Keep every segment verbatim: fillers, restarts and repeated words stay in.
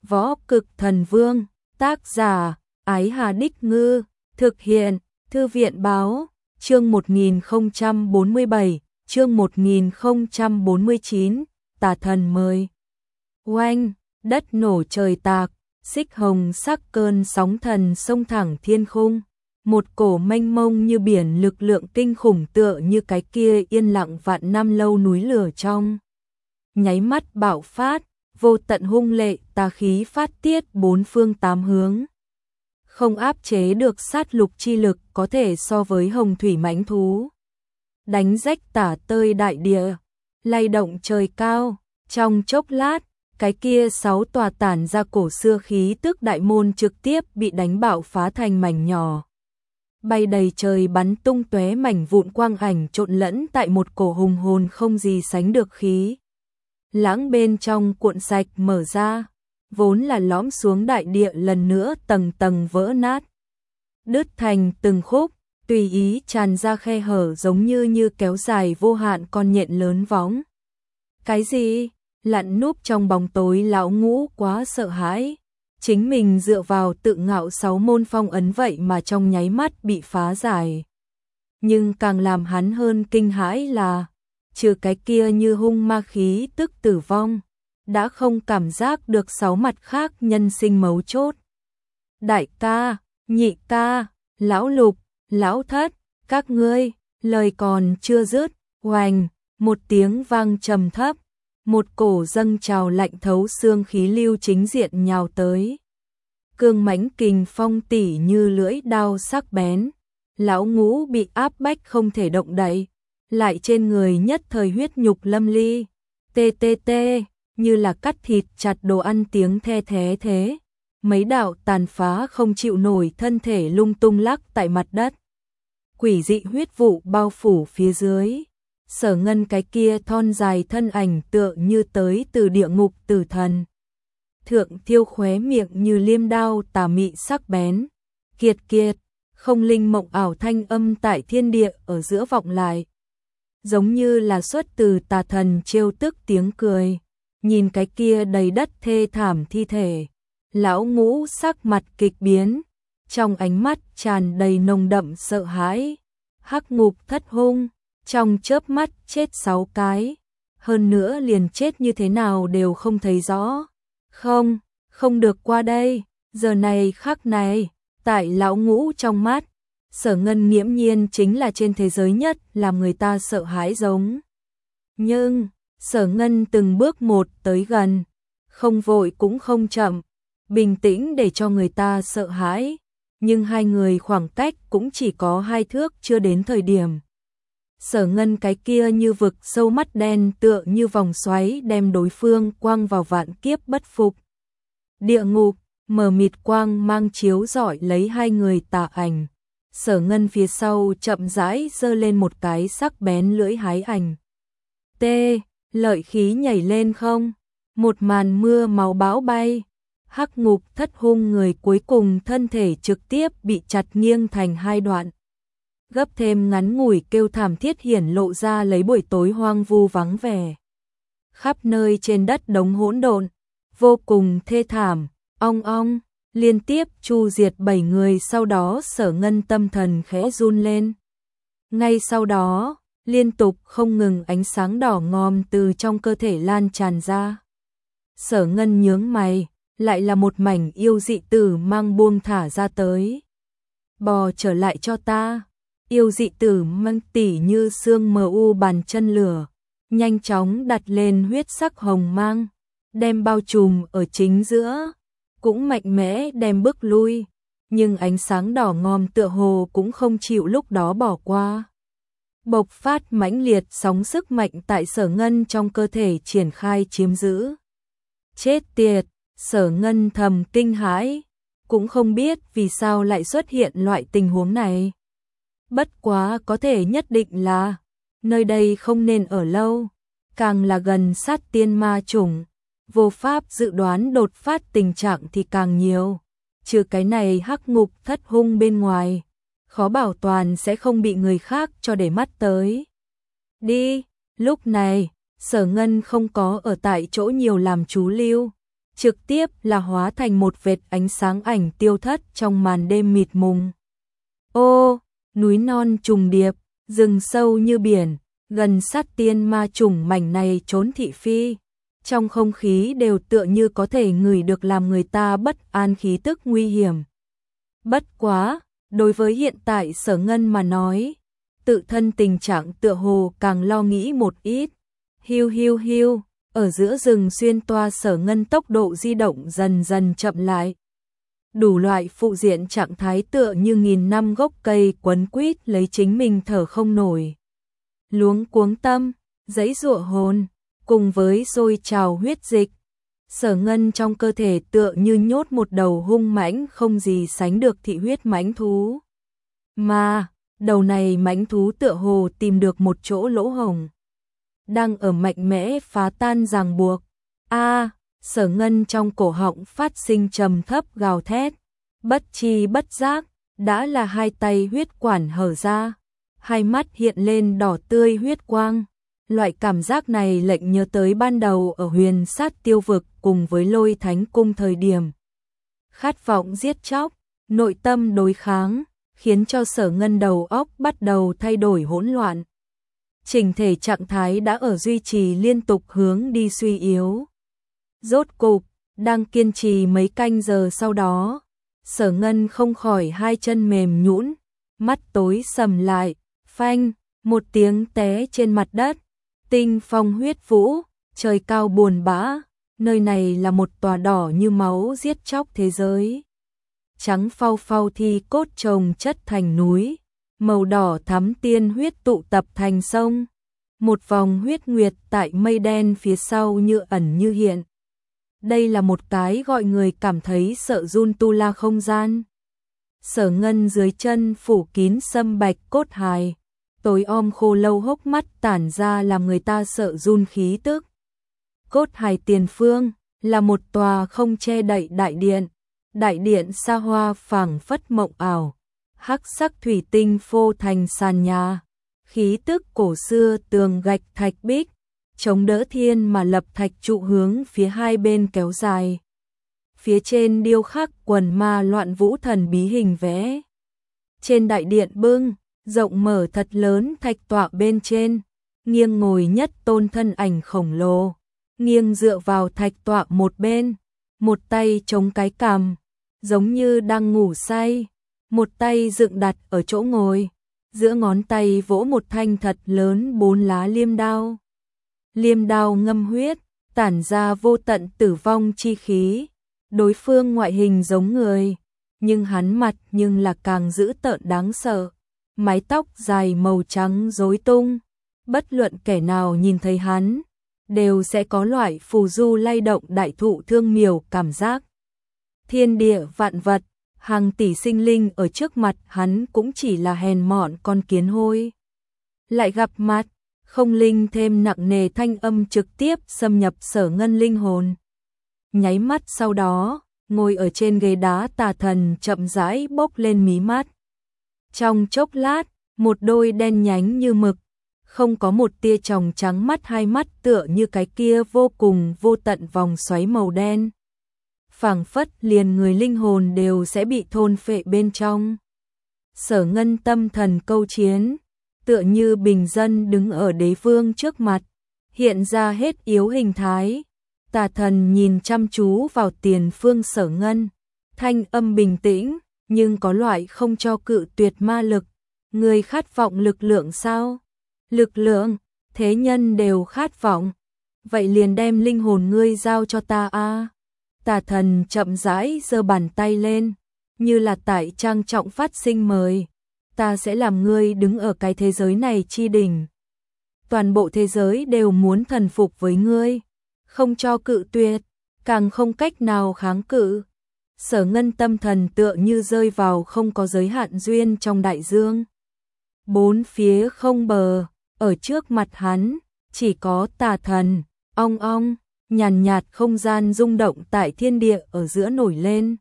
Võ Cực Thần Vương, tác giả, Ái Hà Đích Ngư, thực hiện, Thư viện Báo, chương một nghìn không trăm bốn mươi bảy, chương một nghìn không trăm bốn mươi chín, Tà Thần mời. Oanh, đất nổ trời tạc, xích hồng sắc cơn sóng thần xông thẳng thiên khung. Một cổ mênh mông như biển lực lượng kinh khủng tựa như cái kia yên lặng vạn năm lâu núi lửa trong. Nháy mắt bạo phát, vô tận hung lệ tà khí phát tiết bốn phương tám hướng. Không áp chế được sát lục chi lực có thể so với hồng thủy mãnh thú. Đánh rách tả tơi đại địa, lay động trời cao, trong chốc lát, cái kia sáu tòa tản ra cổ xưa khí tức đại môn trực tiếp bị đánh bạo phá thành mảnh nhỏ. Bay đầy trời bắn tung tóe mảnh vụn quang ảnh trộn lẫn tại một cổ hùng hồn không gì sánh được khí. Lãng bên trong cuộn sạch mở ra, vốn là lõm xuống đại địa lần nữa tầng tầng vỡ nát. Đứt thành từng khúc, tùy ý tràn ra khe hở giống như như kéo dài vô hạn con nhện lớn võng. Cái gì? Lặn núp trong bóng tối lão Ngũ quá sợ hãi. Chính mình dựa vào tự ngạo sáu môn phong ấn vậy mà trong nháy mắt bị phá giải. Nhưng càng làm hắn hơn kinh hãi là, trừ cái kia như hung ma khí tức tử vong, đã không cảm giác được sáu mặt khác nhân sinh mấu chốt. Đại ca, nhị ca, lão Lục, lão Thất, các ngươi, lời còn chưa dứt, oành, một tiếng vang trầm thấp, một cổ dâng trào lạnh thấu xương khí lưu chính diện nhào tới. Cương mãnh kình phong tỉ như lưỡi đao sắc bén, lão Ngũ bị áp bách không thể động đậy, lại trên người nhất thời huyết nhục lâm ly, tê tê tê, như là cắt thịt chặt đồ ăn tiếng the thế thế. Mấy đạo tàn phá không chịu nổi thân thể lung tung lắc tại mặt đất. Quỷ dị huyết vụ bao phủ phía dưới. Sở Ngân cái kia thon dài thân ảnh tựa như tới từ địa ngục tử thần. Thượng Thiêu khóe miệng như liêm đao tà mị sắc bén. Kiệt kiệt, không linh mộng ảo thanh âm tại thiên địa ở giữa vọng lại. Giống như là xuất từ tà thần trêu tức tiếng cười. Nhìn cái kia đầy đất thê thảm thi thể. Lão Ngũ sắc mặt kịch biến. Trong ánh mắt tràn đầy nồng đậm sợ hãi. Hắc ngục thất hung. Trong chớp mắt chết sáu cái. Hơn nữa liền chết như thế nào đều không thấy rõ. Không, không được qua đây. Giờ này khắc này, tại lão Ngũ trong mắt, Sở Ngân nghiễm nhiên chính là trên thế giới nhất làm người ta sợ hãi giống. Nhưng, Sở Ngân từng bước một tới gần, không vội cũng không chậm, bình tĩnh để cho người ta sợ hãi, nhưng hai người khoảng cách cũng chỉ có hai thước chưa đến thời điểm. Sở Ngân cái kia như vực sâu mắt đen tựa như vòng xoáy đem đối phương quăng vào vạn kiếp bất phục. Địa ngục, mờ mịt quang mang chiếu rọi lấy hai người tà ảnh. Sở Ngân phía sau chậm rãi giơ lên một cái sắc bén lưỡi hái ảnh. Tê, lợi khí nhảy lên không? Một màn mưa máu bão bay. Hắc ngục thất hung người cuối cùng thân thể trực tiếp bị chặt nghiêng thành hai đoạn. Gấp thêm ngắn ngủi kêu thảm thiết hiển lộ ra lấy buổi tối hoang vu vắng vẻ. Khắp nơi trên đất đống hỗn độn, vô cùng thê thảm, ong ong, liên tiếp chu diệt bảy người, sau đó Sở Ngân tâm thần khẽ run lên. Ngay sau đó, liên tục không ngừng ánh sáng đỏ ngòm từ trong cơ thể lan tràn ra. Sở Ngân nhướng mày, lại là một mảnh yêu dị tử mang buông thả ra tới. Bò trở lại cho ta. Yêu dị tử mang tỉ như xương mờ u bàn chân lửa, nhanh chóng đặt lên huyết sắc hồng mang, đem bao trùm ở chính giữa, cũng mạnh mẽ đem bước lui, nhưng ánh sáng đỏ ngòm tựa hồ cũng không chịu lúc đó bỏ qua. Bộc phát mãnh liệt sóng sức mạnh tại Sở Ngân trong cơ thể triển khai chiếm giữ. Chết tiệt, Sở Ngân thầm kinh hãi, cũng không biết vì sao lại xuất hiện loại tình huống này. Bất quá có thể nhất định là, nơi đây không nên ở lâu, càng là gần sát tiên ma chủng, vô pháp dự đoán đột phát tình trạng thì càng nhiều. Trừ cái này hắc ngục thất hung bên ngoài, khó bảo toàn sẽ không bị người khác cho để mắt tới. Đi, lúc này, Sở Ngân không có ở tại chỗ nhiều làm chú lưu, trực tiếp là hóa thành một vệt ánh sáng ảnh tiêu thất trong màn đêm mịt mùng. Ô, núi non trùng điệp, rừng sâu như biển, gần sát tiên ma trùng mảnh này trốn thị phi. Trong không khí đều tựa như có thể ngửi được làm người ta bất an khí tức nguy hiểm. Bất quá, đối với hiện tại Sở Ngân mà nói, tự thân tình trạng tựa hồ càng lo nghĩ một ít. Hiu hiu hiu, ở giữa rừng xuyên toa Sở Ngân tốc độ di động dần dần chậm lại. Đủ loại phụ diện trạng thái tựa như nghìn năm gốc cây quấn quýt lấy chính mình thở không nổi. Luống cuống tâm, giãy giụa hồn, cùng với sôi trào huyết dịch. Sở Ngân trong cơ thể tựa như nhốt một đầu hung mãnh không gì sánh được thị huyết mãnh thú. Mà, đầu này mãnh thú tựa hồ tìm được một chỗ lỗ hổng, đang ở mạnh mẽ phá tan ràng buộc. A, Sở Ngân trong cổ họng phát sinh trầm thấp gào thét, bất chi bất giác, đã là hai tay huyết quản hở ra, hai mắt hiện lên đỏ tươi huyết quang. Loại cảm giác này lệnh nhớ tới ban đầu ở Huyền Sát Tiêu Vực cùng với Lôi Thánh Cung thời điểm. Khát vọng giết chóc, nội tâm đối kháng, khiến cho Sở Ngân đầu óc bắt đầu thay đổi hỗn loạn. Chỉnh thể trạng thái đã ở duy trì liên tục hướng đi suy yếu. Rốt cục, đang kiên trì mấy canh giờ sau đó, Sở Ngân không khỏi hai chân mềm nhũn, mắt tối sầm lại, phanh, một tiếng té trên mặt đất. Tinh phong huyết vũ, trời cao buồn bã, nơi này là một tòa đỏ như máu giết chóc thế giới. Trắng phau phau thi cốt chồng chất thành núi, màu đỏ thắm tiên huyết tụ tập thành sông. Một vòng huyết nguyệt tại mây đen phía sau như ẩn như hiện. Đây là một cái gọi người cảm thấy sợ run tu la không gian. Sở Ngân dưới chân phủ kín sâm bạch cốt hài. Tối om khô lâu hốc mắt tản ra làm người ta sợ run khí tức. Cốt hài tiền phương là một tòa không che đậy đại điện. Đại điện xa hoa phảng phất mộng ảo, hắc sắc thủy tinh phô thành sàn nhà, khí tức cổ xưa tường gạch thạch bích, chống đỡ thiên mà lập thạch trụ hướng phía hai bên kéo dài. Phía trên điêu khắc quần ma loạn vũ thần bí hình vẽ. Trên đại điện bưng rộng mở thật lớn thạch tọa bên trên, nghiêng ngồi nhất tôn thân ảnh khổng lồ, nghiêng dựa vào thạch tọa một bên, một tay chống cái cằm, giống như đang ngủ say, một tay dựng đặt ở chỗ ngồi, giữa ngón tay vỗ một thanh thật lớn bốn lá liêm đao. Liêm đao ngâm huyết, tản ra vô tận tử vong chi khí, đối phương ngoại hình giống người, nhưng hắn mặt nhưng là càng dữ tợn đáng sợ. Mái tóc dài màu trắng rối tung, bất luận kẻ nào nhìn thấy hắn, đều sẽ có loại phù du lay động đại thụ thương miều cảm giác. Thiên địa vạn vật, hàng tỷ sinh linh ở trước mặt hắn cũng chỉ là hèn mọn con kiến hôi. Lại gặp mặt, không linh thêm nặng nề thanh âm trực tiếp xâm nhập Sở Ngân linh hồn. Nháy mắt sau đó, ngồi ở trên ghế đá tà thần chậm rãi bốc lên mí mắt. Trong chốc lát, một đôi đen nhánh như mực, không có một tia tròng trắng mắt hai mắt tựa như cái kia vô cùng vô tận vòng xoáy màu đen. Phảng phất liền người linh hồn đều sẽ bị thôn phệ bên trong. Sở Ngân tâm thần câu chiến, tựa như bình dân đứng ở đế vương trước mặt, hiện ra hết yếu hình thái. Tà thần nhìn chăm chú vào tiền phương Sở Ngân, thanh âm bình tĩnh, nhưng có loại không cho cự tuyệt ma lực. Người khát vọng lực lượng sao? Lực lượng, thế nhân đều khát vọng. Vậy liền đem linh hồn ngươi giao cho ta a. Tà thần chậm rãi giơ bàn tay lên, như là tại trang trọng phát sinh mời. Ta sẽ làm ngươi đứng ở cái thế giới này chi đỉnh. Toàn bộ thế giới đều muốn thần phục với ngươi, không cho cự tuyệt, càng không cách nào kháng cự. Sở Ngân tâm thần tựa như rơi vào không có giới hạn duyên trong đại dương. Bốn phía không bờ, ở trước mặt hắn, chỉ có tà thần, ong ong, nhàn nhạt không gian rung động tại thiên địa ở giữa nổi lên.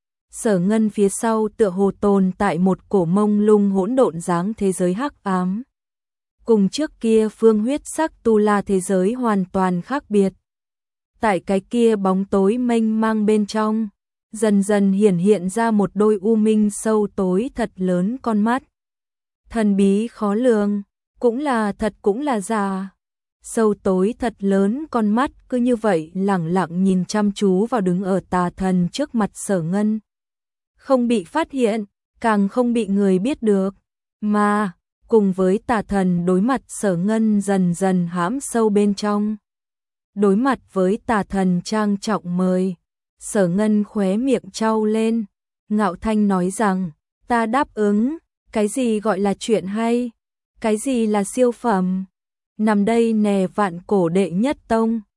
Sở Ngân phía sau tựa hồ tồn tại một cổ mông lung hỗn độn dáng thế giới hắc ám. Cùng trước kia phương huyết sắc tu la thế giới hoàn toàn khác biệt. tại cái kia bóng tối mênh mang bên trong, dần dần hiển hiện ra một đôi u minh sâu tối thật lớn con mắt. Thần bí khó lường, cũng là thật cũng là giả. Sâu tối thật lớn con mắt cứ như vậy lẳng lặng nhìn chăm chú vào đứng ở tà thần trước mặt Sở Ngân. Không bị phát hiện, càng không bị người biết được, mà cùng với tà thần đối mặt Sở Ngân dần dần hãm sâu bên trong. Đối mặt với tà thần trang trọng mời, Sở Ngân khóe miệng trao lên, ngạo thanh nói rằng, ta đáp ứng, cái gì gọi là chuyện hay, cái gì là siêu phẩm, nằm đây nè vạn cổ đệ nhất tông.